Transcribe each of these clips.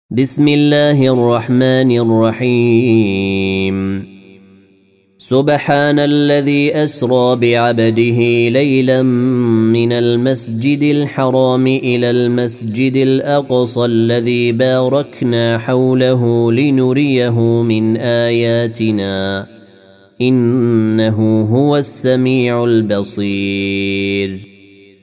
بسم الله الرحمن الرحيم. سبحان الذي أسرى بعبده ليلا من المسجد الحرام إلى المسجد الأقصى الذي باركنا حوله لنريه من آياتنا إنه هو السميع البصير.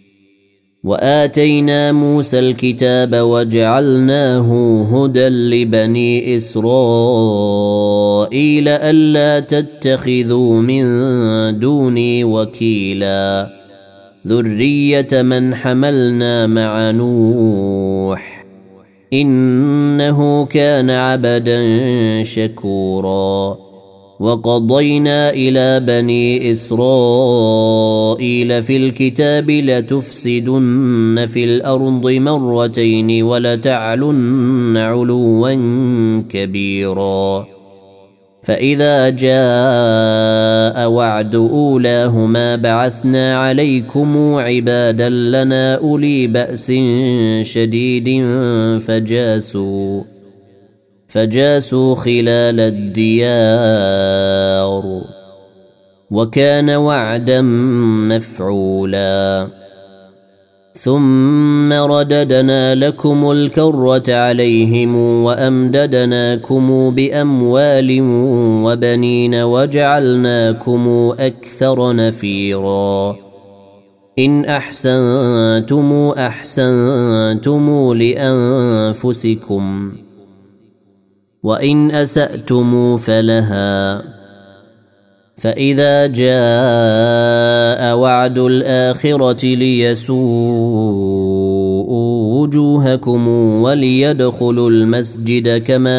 وآتينا موسى الكتاب وجعلناه هدى لبني إسرائيل ألا تتخذوا من دوني وكيلا ذرية من حملنا مع نوح إنه كان عبدا شكورا. وقضينا إلى بني إسرائيل في الكتاب لتفسدن في الأرض مرتين ولتعلن علوا كبيرا. فإذا جاء وعد أولاهما بعثنا عليكم عبادا لنا أولي بأس شديد فجاسوا خلال الديار وكان وعدا مفعولا. ثم رددنا لكم الكرة عليهم وأمددناكم بأموال وبنين وجعلناكم أكثر نفيرا. إن أحسنتم لأنفسكم وإن أسأتم فلها. فإذا جاء وعد الآخرة ليسوءوا وجوهكم وليدخلوا المسجد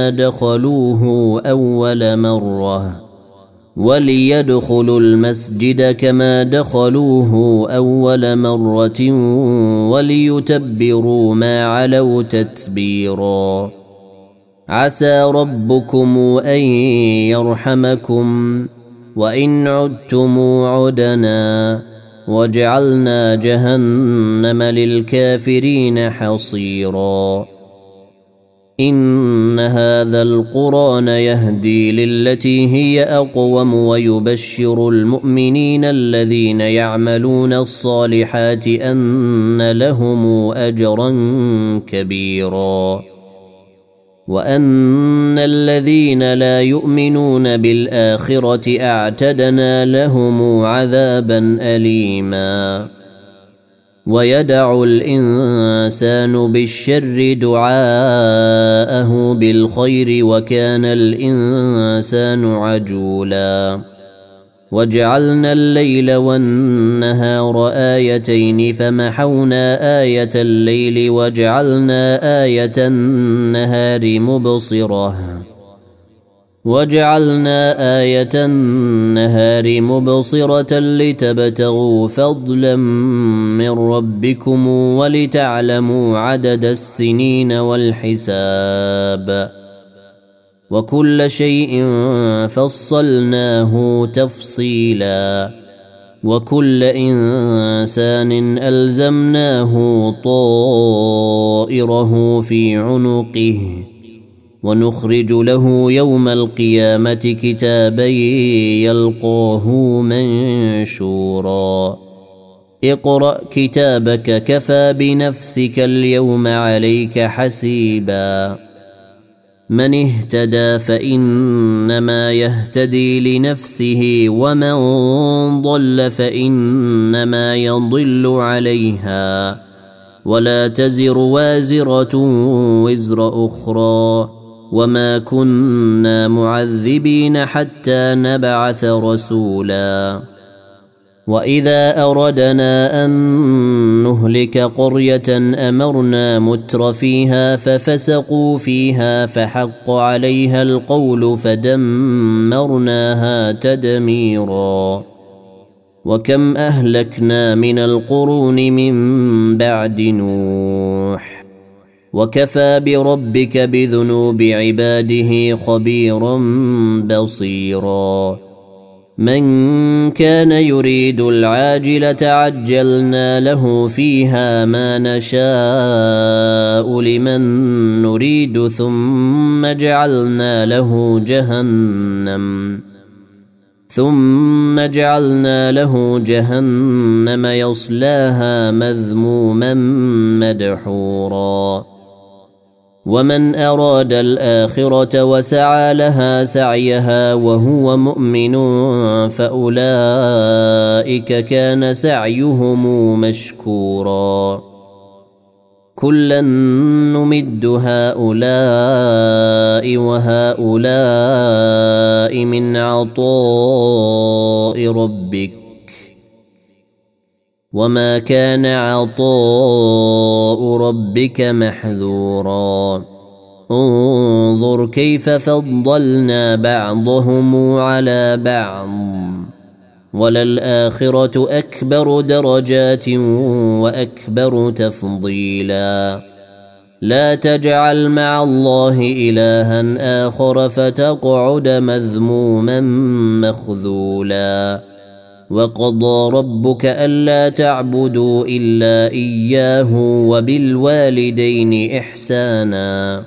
كما دخلوه أول مرة وليتبروا ما علوا تتبيرا. عسى ربكم أن يرحمكم وإن عدتم عدنا وجعلنا جهنم للكافرين حصيرا. إن هذا القرآن يهدي للتي هي أقوم ويبشر المؤمنين الذين يعملون الصالحات أن لهم أجرا كبيرا وأن الذين لا يؤمنون بالآخرة أعتدنا لهم عذابا أليما. ويدع الإنسان بالشر دعاءه بالخير وكان الإنسان عجولا. وجعلنا الليل والنهار آيتين فمحونا آية الليل وجعلنا آية النهار مبصرة لتبتغوا فضلا من ربكم ولتعلموا عدد السنين والحساب وكل شيء فصلناه تفصيلا. وكل إنسان ألزمناه طائره في عنقه ونخرج له يوم القيامة كتابا يلقاه منشورا. اقرأ كتابك كفى بنفسك اليوم عليك حسيبا. من اهتدى فإنما يهتدي لنفسه ومن ضل فإنما يضل عليها ولا تزر وازرة وزر أخرى وما كنا معذبين حتى نبعث رسولا. وإذا أردنا أن نهلك قرية أمرنا متر فيها ففسقوا فيها فحق عليها القول فدمرناها تدميرا. وكم أهلكنا من القرون من بعد نوح وكفى بربك بذنوب عباده خبيرا بصيرا. من كان يريد العاجلة عجلنا له فيها ما نشاء لمن نريد ثم جعلنا له جهنم يصلاها مذموما مدحورا ومن أراد الآخرة وسعى لها سعيها وهو مؤمن فأولئك كان سعيهم مشكورا كلا نمد هؤلاء وهؤلاء من عطاء ربك وما كان عطاء ربك محذورا انظر كيف فضلنا بعضهم على بعض وللآخرة أكبر درجات وأكبر تفضيلا لا تجعل مع الله إلها آخر فتقعد مذموما مخذولا وقضى ربك ألا تعبدوا إلا إياه وبالوالدين إحسانا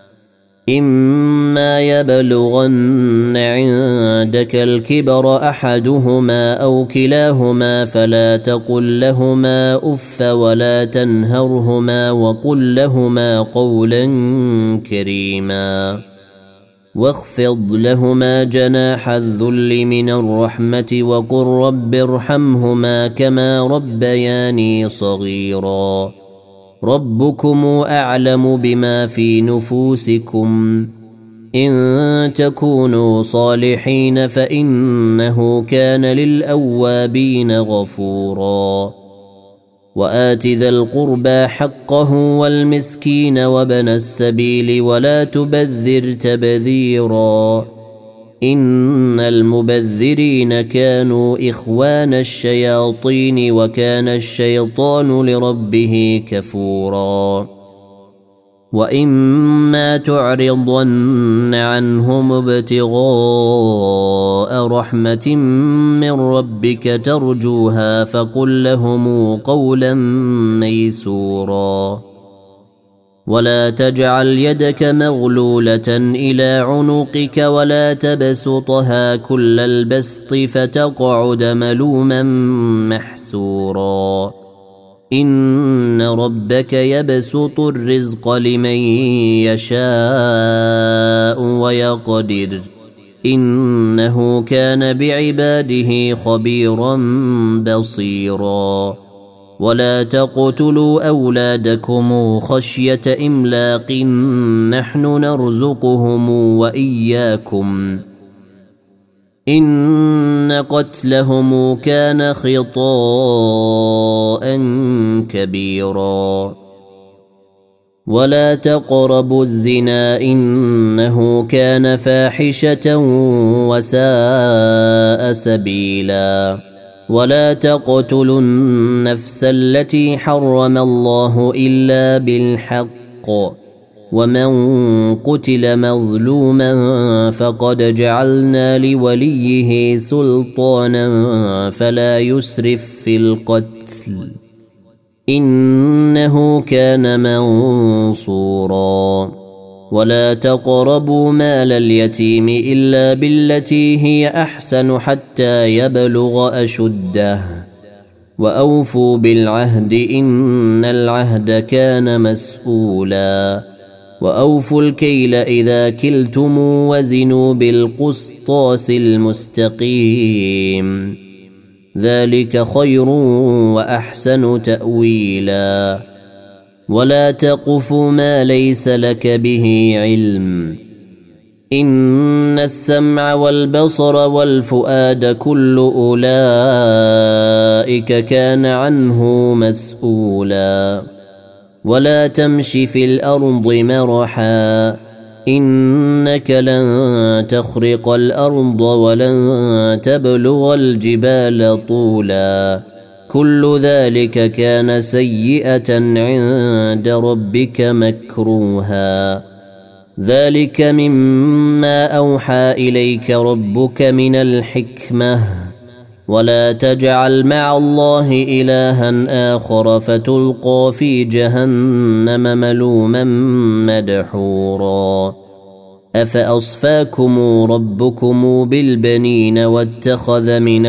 إما يبلغن عندك الكبر أحدهما أو كلاهما فلا تقل لهما أف ولا تنهرهما وقل لهما قولا كريما واخفض لهما جناح الذل من الرحمة وقل رب ارحمهما كما ربياني صغيرا ربكم أعلم بما في نفوسكم إن تكونوا صالحين فإنه كان للأوابين غفورا وآت ذا القربى حقه والمسكين وابن السبيل ولا تبذر تبذيرا إن المبذرين كانوا إخوان الشياطين وكان الشيطان لربه كفورا وإما تعرضن عنهم ابتغاء رحمة من ربك ترجوها فقل لهم قولا ميسورا ولا تجعل يدك مغلولة إلى عنقك ولا تبسطها كل البسط فتقعد ملوما محسورا إن ربك يبسط الرزق لمن يشاء ويقدر إنه كان بعباده خبيرا بصيرا ولا تقتلوا أولادكم خشية إملاق نحن نرزقهم وإياكم إن قتلهم كان خطاء كبيرا ولا تقربوا الزنا إنه كان فاحشة وساء سبيلا ولا تقتلوا النفس التي حرم الله إلا بالحق ومن قتل مظلوما فقد جعلنا لوليه سلطانا فلا يسرف في القتل إنه كان منصورا ولا تقربوا مال اليتيم إلا بالتي هي أحسن حتى يبلغ أشده وأوفوا بالعهد إن العهد كان مسؤولا وأوفوا الكيل إذا كلتم وزنوا بالقسطاس المستقيم ذلك خير وأحسن تأويلا ولا تقف ما ليس لك به علم إن السمع والبصر والفؤاد كل أولئك كان عنه مسؤولا ولا تمش في الأرض مرحا إنك لن تخرق الأرض ولن تبلغ الجبال طولا كل ذلك كان سيئة عند ربك مكروها ذلك مما أوحى إليك ربك من الحكمة ولا تجعل مع الله إلها آخر فتلقى في جهنم ملوما مدحورا أفأصفاكم ربكم بالبنين واتخذ من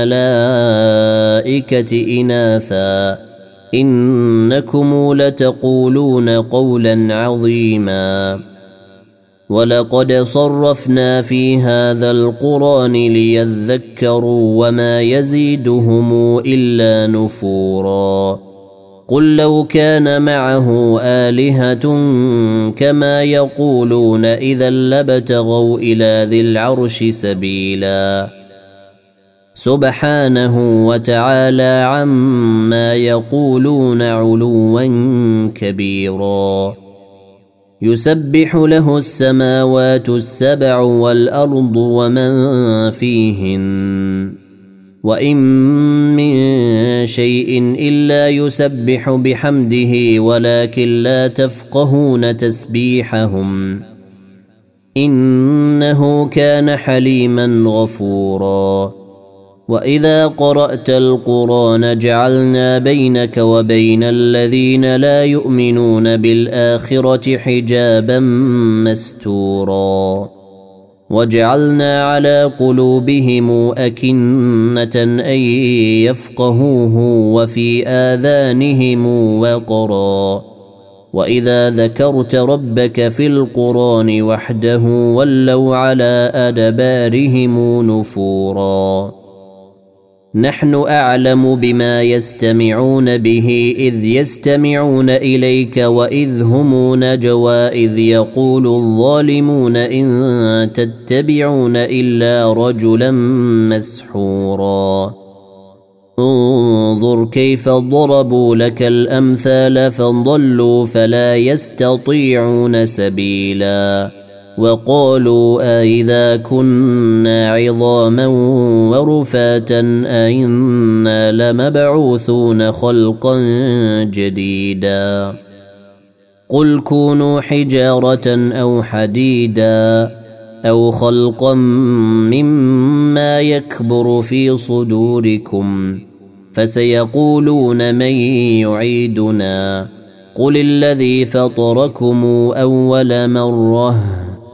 الملائكة إناثا إنكم لتقولون قولا عظيما ولقد صرفنا في هذا القرآن ليذكروا وما يزيدهم إلا نفورا قل لو كان معه آلهة كما يقولون إذا لابتغوا إلى ذي العرش سبيلا سبحانه وتعالى عما يقولون علوا كبيرا يسبح له السماوات السبع والأرض ومن فيهن وإن من شيء إلا يسبح بحمده ولكن لا تفقهون تسبيحهم إنه كان حليما غفورا وإذا قرأت القرآن جعلنا بينك وبين الذين لا يؤمنون بالآخرة حجابا مستورا وجعلنا على قلوبهم أكنة أن يفقهوه وفي آذانهم وقرا وإذا ذكرت ربك في القرآن وحده ولوا على أدبارهم نفورا نحن أعلم بما يستمعون به إذ يستمعون إليك وإذ هم نجوى إذ يقول الظالمون إن تتبعون إلا رجلا مسحورا انظر كيف ضربوا لك الأمثال فضلوا فلا يستطيعون سبيلا وقالوا أإذا كنا عظاما ورفاتا أئنا لمبعوثون خلقا جديدا قل كونوا حجارة أو حديدا أو خلقا مما يكبر في صدوركم فسيقولون من يعيدنا قل الذي فطركم أول مرة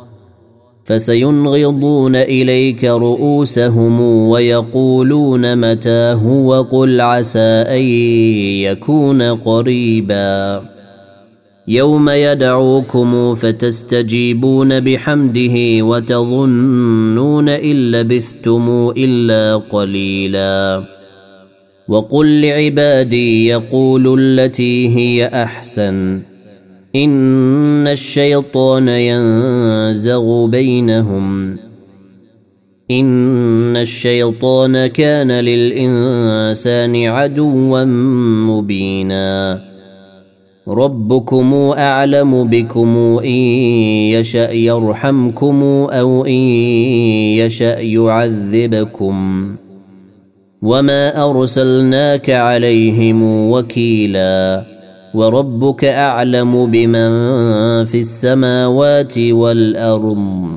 فسينغضون إليك رؤوسهم ويقولون متاه وقل عسى أن يكون قريبا يوم يدعوكم فتستجيبون بحمده وتظنون إن لبثتم إلا قليلا وقل لعبادي يقولوا التي هي أحسن إن الشيطان ينزغ بينهم إن الشيطان كان للإنسان عدوا مبينا ربكم أعلم بكم إن يشأ يرحمكم أو إن يشأ يعذبكم وما أرسلناك عليهم وكيلا وربك أعلم بمن في السماوات والأرض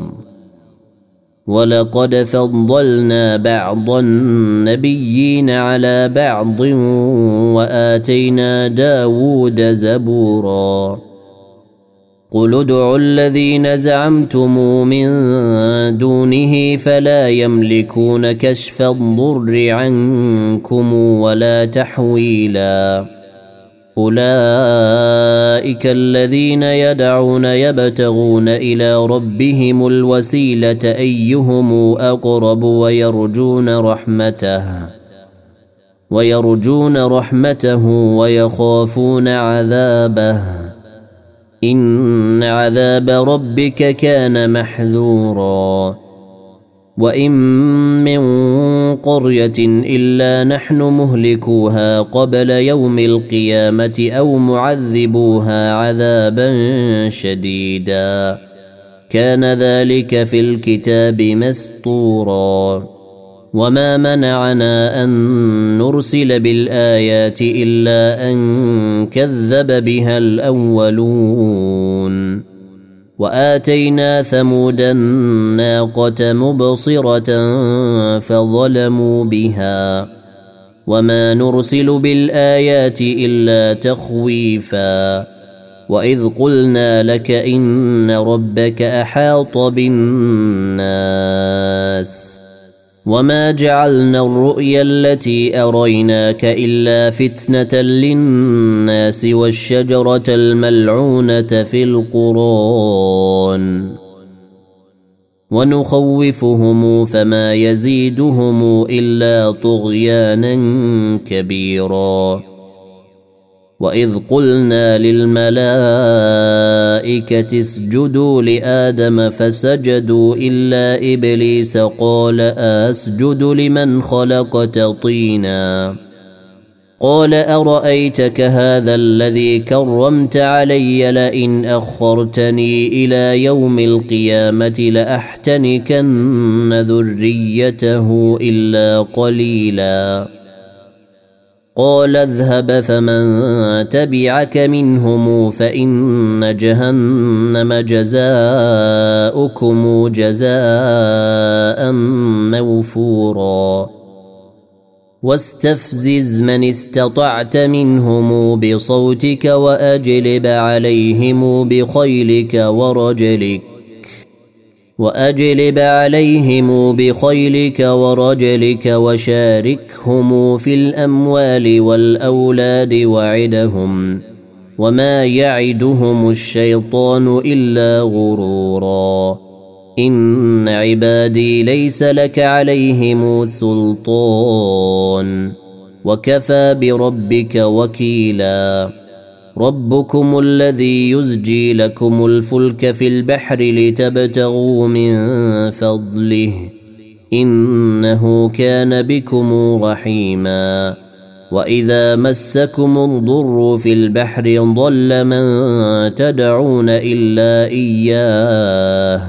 ولقد فضلنا بعض النبيين على بعض وآتينا داود زبورا قل ادعوا الذين زعمتم من دونه فلا يملكون كشف الضر عنكم ولا تحويلا أولئك الذين يدعون يبتغون إلى ربهم الوسيلة أيهم أقرب ويرجون رحمته ويخافون عذابه إن عذاب ربك كان محذورا وإن من قرية إلا نحن مهلكوها قبل يوم القيامة أو معذبوها عذابا شديدا كان ذلك في الكتاب مسطورا وما منعنا أن نرسل بالآيات إلا أن كذب بها الأولون وآتينا ثمود الناقة مبصرة فظلموا بها وما نرسل بالآيات إلا تخويفا وإذ قلنا لك إن ربك أحاط بالناس وما جعلنا الرؤيا التي أريناك إلا فتنة للناس والشجرة الملعونة في القرآن ونخوفهم فما يزيدهم إلا طغيانا كبيرا وإذ قلنا للملائكة اسجدوا لآدم فسجدوا إلا إبليس قال أسجد لمن خلقت طينا قال أرأيتك هذا الذي كرمت علي لئن أخرتني إلى يوم القيامة لأحتنكن ذريته إلا قليلا قال اذهب فمن تبعك منهم فإن جهنم جزاؤكم جزاء موفورا واستفزز من استطعت منهم بصوتك وأجلب عليهم بخيلك ورجلك وشاركهم في الأموال والأولاد وعدهم وما يعدهم الشيطان إلا غرورا إن عبادي ليس لك عليهم سلطان وكفى بربك وكيلا ربكم الذي يزجي لكم الفلك في البحر لتبتغوا من فضله إنه كان بكم رحيما وإذا مسكم الضر في البحر ضل من تدعون إلا إياه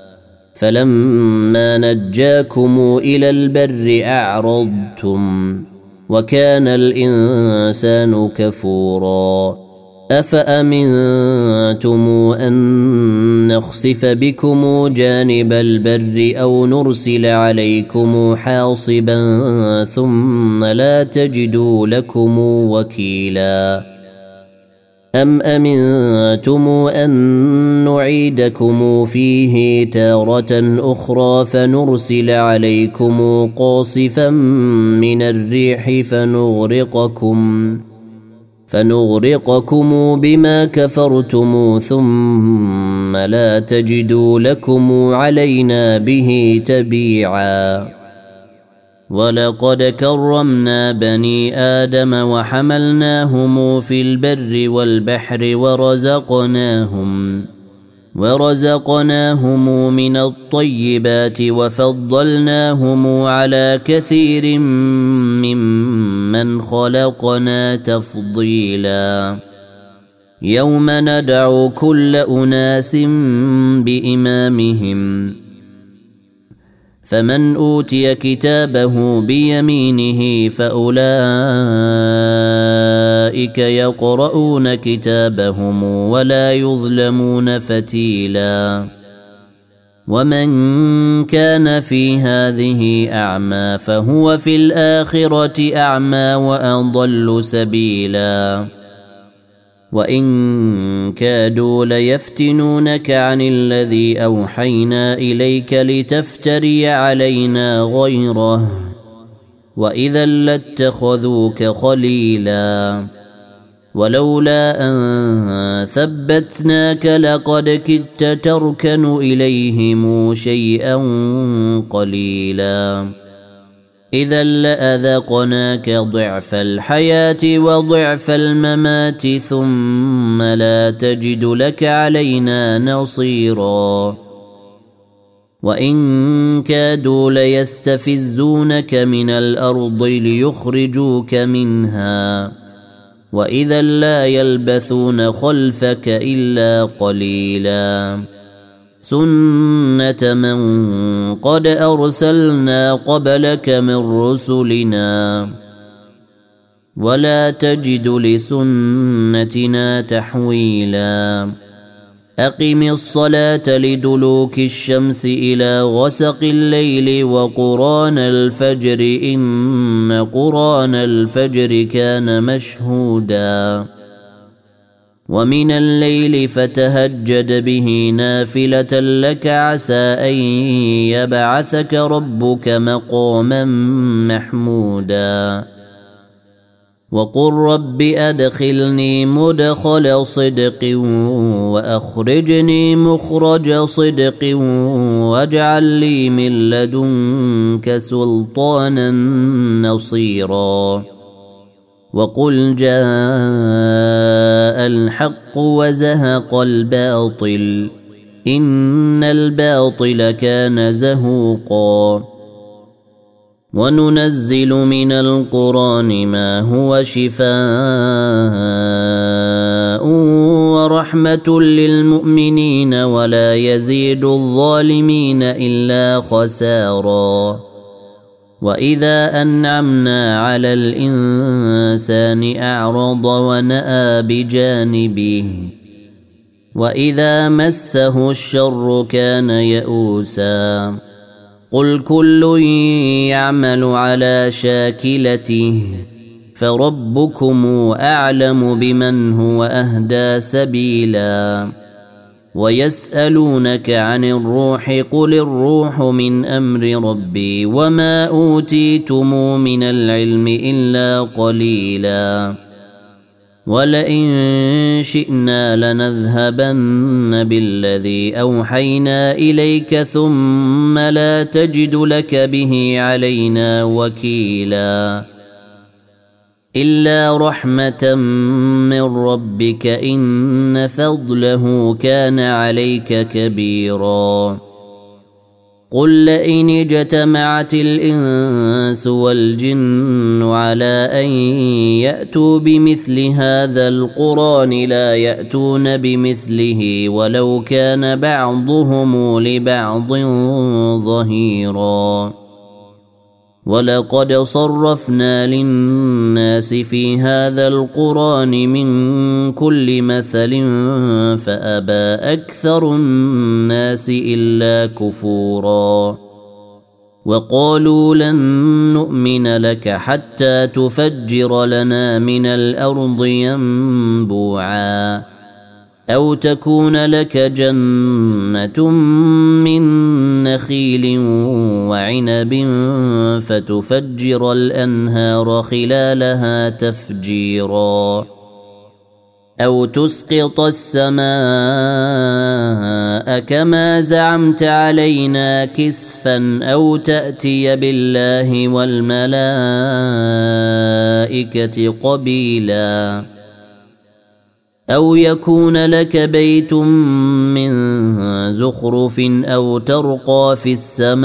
فلما نجاكم إلى البر أعرضتم وكان الإنسان كفورا أفأمنتم أن نخسف بكم جانب البر أو نرسل عليكم حاصبا ثم لا تجدوا لكم وكيلا أم أمنتم أن نعيدكم فيه تارة أخرى فنرسل عليكم قاصفا من الريح فنغرقكم بما كفرتم ثم لا تجدوا لكم علينا به تبيعا ولقد كرمنا بني آدم وحملناهم في البر والبحر ورزقناهم من الطيبات وفضلناهم على كثير ممن خلقنا تفضيلا يوم ندعو كل أناس بإمامهم فمن أوتي كتابه بيمينه فأولئك يقرؤون كتابهم ولا يظلمون فتيلا ومن كان في هذه أعمى فهو في الآخرة أعمى وأضل سبيلا وإن كادوا ليفتنونك عن الذي أوحينا إليك لتفتري علينا غيره وإذا لاتخذوك خليلا ولولا أن ثبتناك لقد كدت تركن إليهم شيئا قليلا إذا لأذقناك ضعف الحياة وضعف الممات ثم لا تجد لك علينا نصيرا وإن كادوا ليستفزونك من الأرض ليخرجوك منها وإذا لا يلبثون خلفك إلا قليلا سنة من قد أرسلنا قبلك من رسلنا ولا تجد لسنتنا تحويلا أقم الصلاة لدلوك الشمس إلى غسق الليل وقرآن الفجر إن قرآن الفجر كان مشهودا ومن الليل فتهجد به نافلة لك عسى أن يبعثك ربك مقاما محمودا وقل رب أدخلني مدخل صدق وأخرجني مخرج صدق واجعل لي من لدنك سلطانا نصيرا وقل جاء الحق وزهق الباطل إن الباطل كان زهوقا وننزل من القرآن ما هو شفاء ورحمة للمؤمنين ولا يزيد الظالمين إلا خسارا وإذا أنعمنا على الإنسان أعرض ونأى بجانبه وإذا مسه الشر كان يئوسا قل كل يعمل على شاكلته فربكم أعلم بمن هو أهدى سبيلا ويسألونك عن الروح قل الروح من أمر ربي وما أوتيتم من العلم إلا قليلا ولئن شئنا لنذهبن بالذي أوحينا إليك ثم لا تجد لك به علينا وكيلا إلا رحمة من ربك إن فضله كان عليك كبيرا قل لئن اجتمعت الإنس والجن على أن يأتوا بمثل هذا القرآن لا يأتون بمثله ولو كان بعضهم لبعض ظهيرا ولقد صرفنا للناس في هذا القرآن من كل مثل فأبى أكثر الناس إلا كفورا وقالوا لن نؤمن لك حتى تفجر لنا من الأرض ينبوعا أو تكون لك جنة من نخيل وعنب فتفجر الأنهار خلالها تفجيرا أو تسقط السماء كما زعمت علينا كسفا أو تأتي بالله والملائكة قبيلا أو يكون لك بيت من زخرف أو ترقى في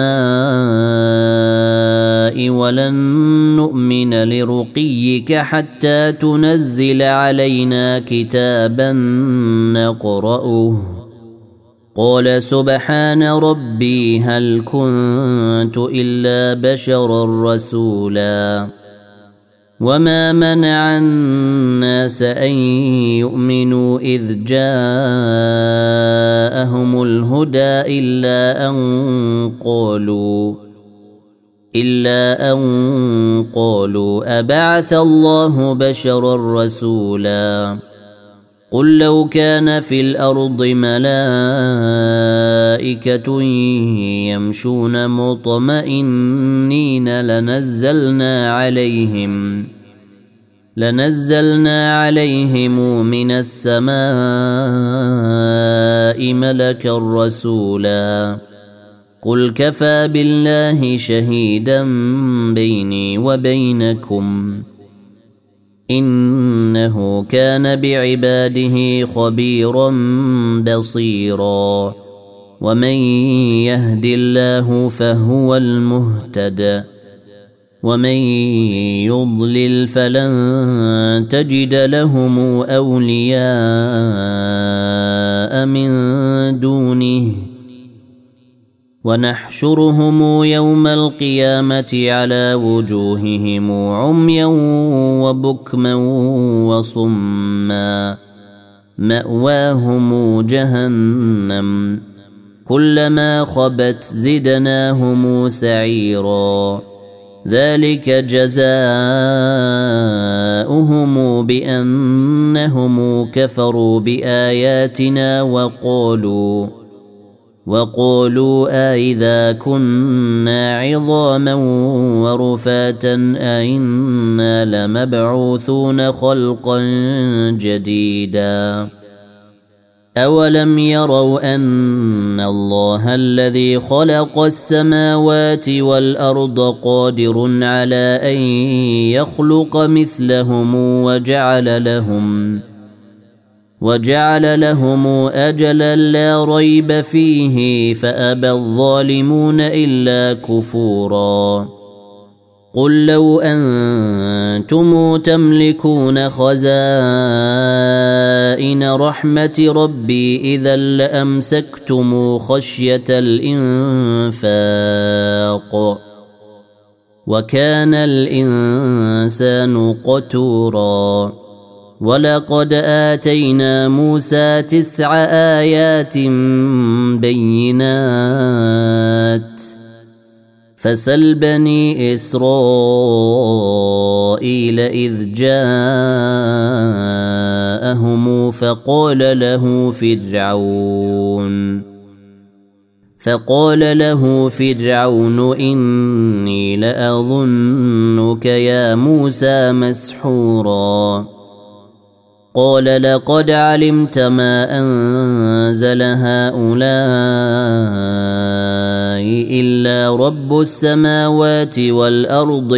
السماء ولن نؤمن لرقيك حتى تنزل علينا كتابا نقرأه قال سبحان ربي هل كنت إلا بشرا رسولا وما منع الناس أن يؤمنوا إذ جاءهم الهدى إلا أن قالوا أبعث الله بشرا رسولا قل لو كان في الأرض ملائكة يمشون مطمئنين لنزلنا عليهم من السماء ملكا رسولا قل كفى بالله شهيدا بيني وبينكم إنه كان بعباده خبيرا بصيرا ومن يهد الله فهو المهتد ومن يضلل فلن تجد لهم أولياء من دونه ونحشرهم يوم القيامة على وجوههم عميا وبكما وصما مأواهم جهنم كلما خبت زدناهم سعيرا ذلك جزاؤهم بأنهم كفروا بآياتنا وقالوا أإذا كنا عظاما ورفاتا أئنا لمبعوثون خلقا جديدا أولم يروا أن الله الذي خلق السماوات والأرض قادر على أن يخلق مثلهم وجعل لهم أجلا لا ريب فيه فأبى الظالمون إلا كفورا قل لو أنتم تملكون خزائن رحمة ربي إذا لأمسكتم خشية الإنفاق وكان الإنسان قتورا ولقد آتينا موسى 9 آيات بينات فسل بني إسرائيل إذ جاءهم فقال له فرعون إني لأظنك يا موسى مسحورا قال لقد علمت ما أنزل هؤلاء إلا رب السماوات والأرض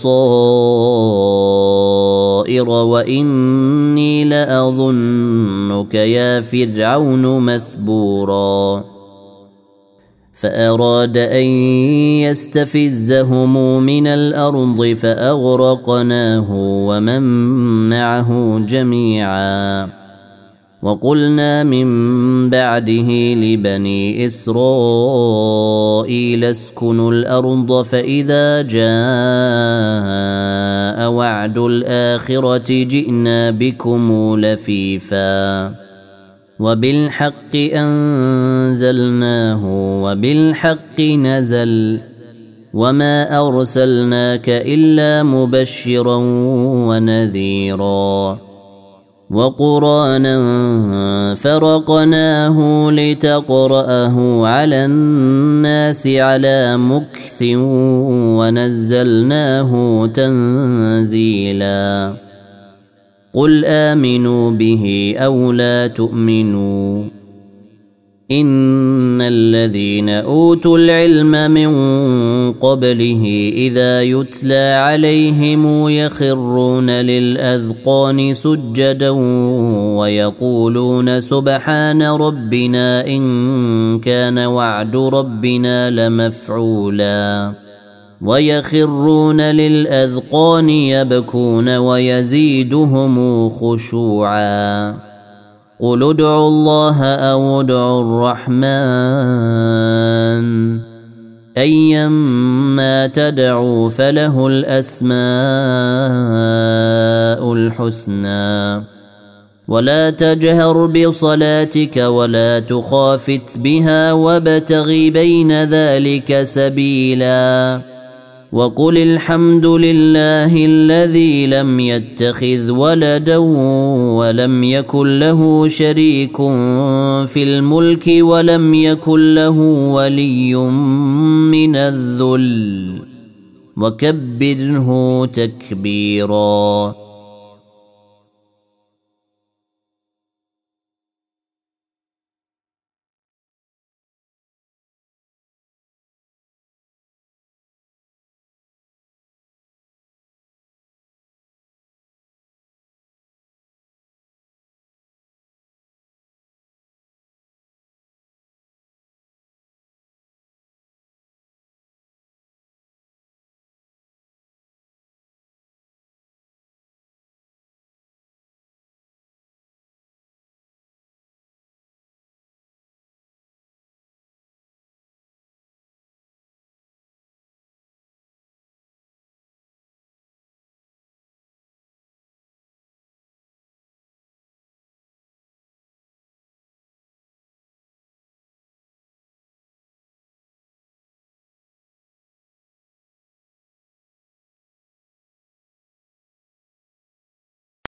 بصائر وإني لأظنك يا فرعون مثبورا فأراد أن يستفزهم من الأرض فأغرقناه ومن معه جميعا وقلنا من بعده لبني إسرائيل اسكنوا الأرض فإذا جاء وعد الآخرة جئنا بكم لفيفا وبالحق أنزلناه وبالحق نزل وما أرسلناك إلا مبشرا ونذيرا وقرآنا فرقناه لتقرأه على الناس على مكث ونزلناه تنزيلا قل آمنوا به أو لا تؤمنوا إن الذين أوتوا العلم من قبله إذا يتلى عليهم يخرون للأذقان سجدا ويقولون سبحان ربنا إن كان وعد ربنا لمفعولا ويخرون للأذقان يبكون ويزيدهم خشوعا قل ادعوا الله أو ادعوا الرحمن أيما تدعوا فله الأسماء الحسنى ولا تجهر بصلاتك ولا تخافت بها وابتغ بين ذلك سبيلا وقل الحمد لله الذي لم يتخذ ولدا ولم يكن له شريك في الملك ولم يكن له ولي من الذل وكبره تكبيرا